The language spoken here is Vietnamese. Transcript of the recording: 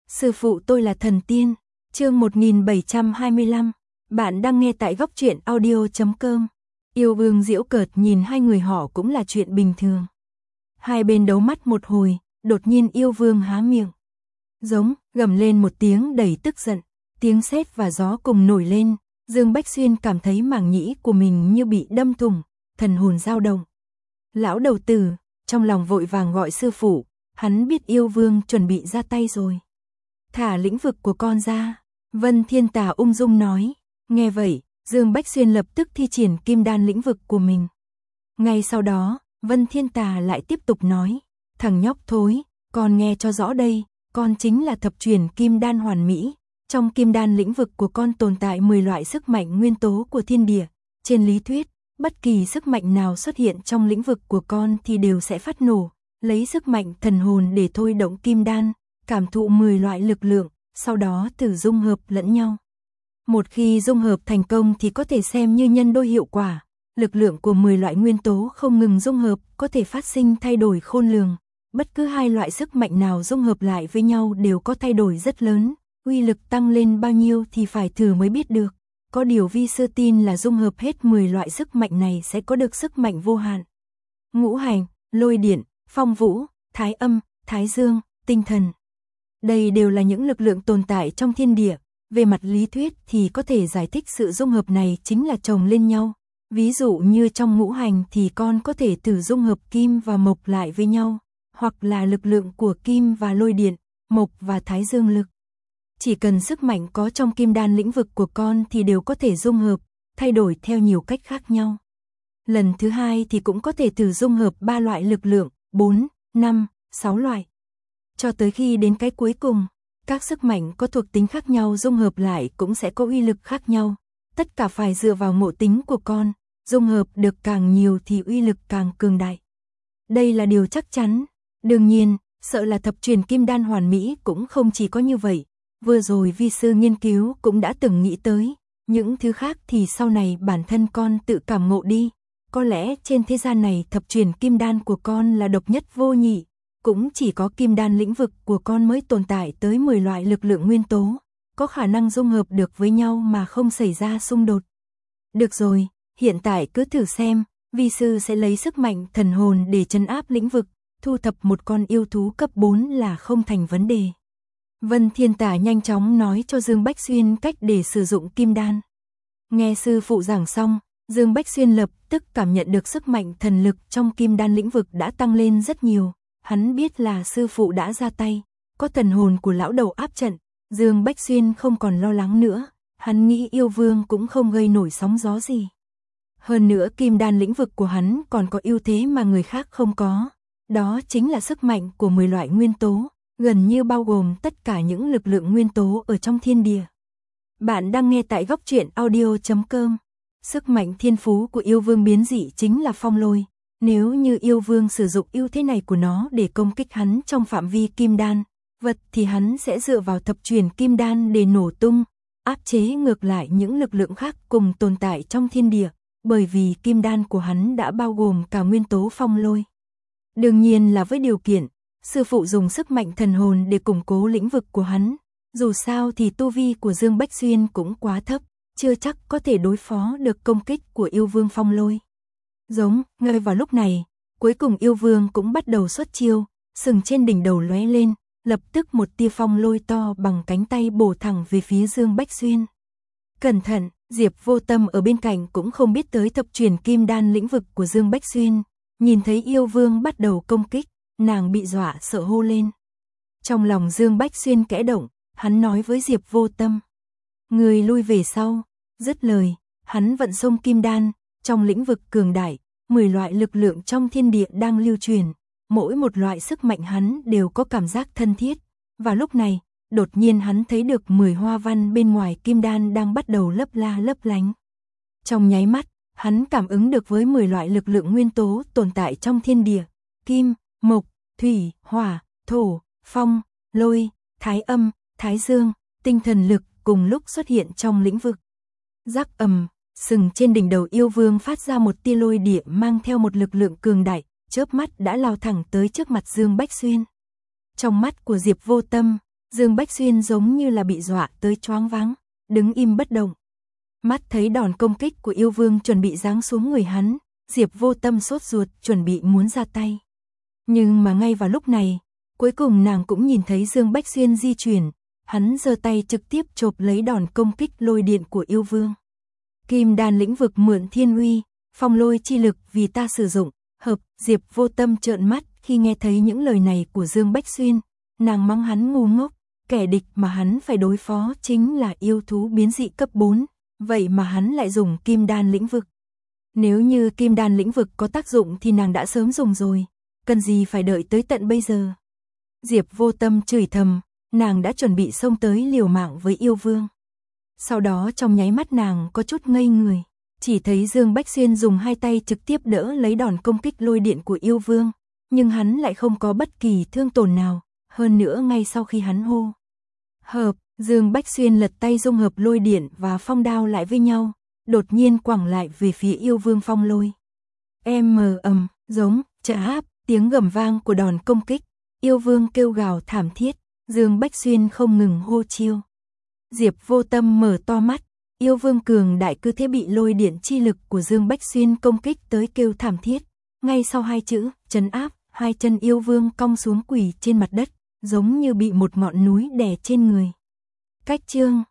Sư phụ tôi là thần tiên. Chương 1725. Bạn đang nghe tại góc truyện audio.com. Yêu Vương giễu cợt nhìn hai người họ cũng là chuyện bình thường. Hai bên đấu mắt một hồi, đột nhiên Yêu Vương há miệng. Giống, gầm lên một tiếng đầy tức giận, tiếng sét và gió cùng nổi lên, Dương Bách Xuyên cảm thấy màng nhĩ của mình như bị đâm thủng, thần hồn dao động. Lão đầu tử, trong lòng vội vàng gọi sư phụ, hắn biết Yêu Vương chuẩn bị ra tay rồi. Thả lĩnh vực của con ra, Vân Thiên Tà ung dung nói. Nghe vậy, Dương Bách Xuyên lập tức thi triển kim đan lĩnh vực của mình. Ngay sau đó, Vân Thiên Tà lại tiếp tục nói, thằng nhóc thối, con nghe cho rõ đây, con chính là thập truyền kim đan hoàn mỹ. Trong kim đan lĩnh vực của con tồn tại 10 loại sức mạnh nguyên tố của thiên địa. Trên lý thuyết, bất kỳ sức mạnh nào xuất hiện trong lĩnh vực của con thì đều sẽ phát nổ, lấy sức mạnh thần hồn để thôi động kim đan, cảm thụ 10 loại lực lượng, sau đó thử dung hợp lẫn nhau. Một khi dung hợp thành công thì có thể xem như nhân đôi hiệu quả, lực lượng của 10 loại nguyên tố không ngừng dung hợp có thể phát sinh thay đổi khôn lường. Bất cứ hai loại sức mạnh nào dung hợp lại với nhau đều có thay đổi rất lớn, uy lực tăng lên bao nhiêu thì phải thử mới biết được. Có điều vi sư tin là dung hợp hết 10 loại sức mạnh này sẽ có được sức mạnh vô hạn. Ngũ hành, lôi điện, phong vũ, thái âm, thái dương, tinh thần. Đây đều là những lực lượng tồn tại trong thiên địa. Về mặt lý thuyết thì có thể giải thích sự dung hợp này chính là chồng lên nhau. Ví dụ như trong ngũ hành thì con có thể thử dung hợp kim và mộc lại với nhau, hoặc là lực lượng của kim và lôi điện, mộc và thái dương lực. Chỉ cần sức mạnh có trong kim đan lĩnh vực của con thì đều có thể dung hợp, thay đổi theo nhiều cách khác nhau. Lần thứ hai thì cũng có thể thử dung hợp 3 loại lực lượng, 4, 5, 6 loại. Cho tới khi đến cái cuối cùng, các sức mạnh có thuộc tính khác nhau dung hợp lại cũng sẽ có uy lực khác nhau. Tất cả phải dựa vào ngộ tính của con, dung hợp được càng nhiều thì uy lực càng cường đại. Đây là điều chắc chắn. Đương nhiên, sợ là thập truyền kim đan hoàn mỹ cũng không chỉ có như vậy. Vừa rồi vi sư nghiên cứu cũng đã từng nghĩ tới, những thứ khác thì sau này bản thân con tự cảm ngộ đi. Có lẽ trên thế gian này thập truyền kim đan của con là độc nhất vô nhị, cũng chỉ có kim đan lĩnh vực của con mới tồn tại tới 10 loại lực lượng nguyên tố, có khả năng dung hợp được với nhau mà không xảy ra xung đột. Được rồi, hiện tại cứ thử xem, vi sư sẽ lấy sức mạnh thần hồn để trấn áp lĩnh vực, thu thập một con yêu thú cấp 4 là không thành vấn đề. Vân Thiên Tà nhanh chóng nói cho Dương Bách Xuyên cách để sử dụng kim đan. Nghe sư phụ giảng xong, Dương Bách Xuyên lập tức cảm nhận được sức mạnh thần lực trong kim đan lĩnh vực đã tăng lên rất nhiều. Hắn biết là sư phụ đã ra tay, có thần hồn của lão đầu áp trận, Dương Bách Xuyên không còn lo lắng nữa, hắn nghĩ Yêu Vương cũng không gây nổi sóng gió gì. Hơn nữa kim đan lĩnh vực của hắn còn có ưu thế mà người khác không có, đó chính là sức mạnh của 10 loại nguyên tố, gần như bao gồm tất cả những lực lượng nguyên tố ở trong thiên địa. Bạn đang nghe tại góc truyện audio.com. Sức mạnh thiên phú của Yêu Vương biến dị chính là phong lôi. Nếu như Yêu Vương sử dụng ưu thế này của nó để công kích hắn trong phạm vi kim đan, vật thì hắn sẽ dựa vào thập truyền kim đan để nổ tung, áp chế ngược lại những lực lượng khác cùng tồn tại trong thiên địa, bởi vì kim đan của hắn đã bao gồm cả nguyên tố phong lôi. Đương nhiên là với điều kiện, sư phụ dùng sức mạnh thần hồn để củng cố lĩnh vực của hắn, dù sao thì tu vi của Dương Bách Xuyên cũng quá thấp, chưa chắc có thể đối phó được công kích của Yêu Vương phong lôi. Giống, ngay vào lúc này, cuối cùng Yêu Vương cũng bắt đầu xuất chiêu, sừng trên đỉnh đầu lóe lên, lập tức một tia phong lôi to bằng cánh tay bổ thẳng về phía Dương Bách Xuyên. Cẩn thận, Diệp Vô Tâm ở bên cạnh cũng không biết tới thập truyền kim đan lĩnh vực của Dương Bách Xuyên, nhìn thấy Yêu Vương bắt đầu công kích, nàng bị dọa sợ hô lên. Trong lòng Dương Bách Xuyên kẽ động, hắn nói với Diệp Vô Tâm, người lui về sau, dứt lời, hắn vận xông kim đan. Trong lĩnh vực cường đại, 10 loại lực lượng trong thiên địa đang lưu truyền, mỗi một loại sức mạnh hắn đều có cảm giác thân thiết. Và lúc này, đột nhiên hắn thấy được 10 hoa văn bên ngoài kim đan đang bắt đầu lấp la lấp lánh. Trong nháy mắt, hắn cảm ứng được với 10 loại lực lượng nguyên tố tồn tại trong thiên địa, kim, mộc, thủy, hỏa, thổ, phong, lôi, thái âm, thái dương, tinh thần lực cùng lúc xuất hiện trong lĩnh vực. Rắc ầm. Sừng trên đỉnh đầu Yêu Vương phát ra một tia lôi địa mang theo một lực lượng cường đại, chớp mắt đã lao thẳng tới trước mặt Dương Bách Xuyên. Trong mắt của Diệp Vô Tâm, Dương Bách Xuyên giống như là bị dọa tới choáng váng, đứng im bất động. Mắt thấy đòn công kích của yêu vương chuẩn bị giáng xuống người hắn, Diệp Vô Tâm sốt ruột chuẩn bị muốn ra tay. Nhưng mà ngay vào lúc này, cuối cùng nàng cũng nhìn thấy Dương Bách Xuyên di chuyển, hắn giơ tay trực tiếp chộp lấy đòn công kích lôi điện của yêu vương. Kim đan lĩnh vực mượn thiên uy, phong lôi chi lực vì ta sử dụng, hợp. Diệp Vô Tâm trợn mắt khi nghe thấy những lời này của Dương Bách Xuyên, nàng mắng hắn ngu ngốc, kẻ địch mà hắn phải đối phó chính là yêu thú biến dị cấp 4, vậy mà hắn lại dùng kim đan lĩnh vực. Nếu như kim đan lĩnh vực có tác dụng thì nàng đã sớm dùng rồi, cần gì phải đợi tới tận bây giờ. Diệp Vô Tâm chửi thầm, nàng đã chuẩn bị xông tới liều mạng với yêu vương. Sau đó trong nháy mắt nàng có chút ngây người, chỉ thấy Dương Bách Xuyên dùng hai tay trực tiếp đỡ lấy đòn công kích lôi điện của yêu vương, nhưng hắn lại không có bất kỳ thương tổn nào, hơn nữa ngay sau khi hắn hô hợp, Dương Bách Xuyên lật tay dung hợp lôi điện và phong đao lại với nhau, đột nhiên quẳng lại về phía yêu vương phong lôi. Giống, chả tiếng gầm vang của đòn công kích, yêu vương kêu gào thảm thiết, Dương Bách Xuyên không ngừng hô chiêu. Diệp Vô Tâm mở to mắt, yêu vương cường đại cứ thế bị lôi điện chi lực của Dương Bách Xuyên công kích tới kêu thảm thiết. Ngay sau hai chữ, trấn áp, hai chân yêu vương cong xuống quỳ trên mặt đất, giống như bị một ngọn núi đè trên người. Cách chương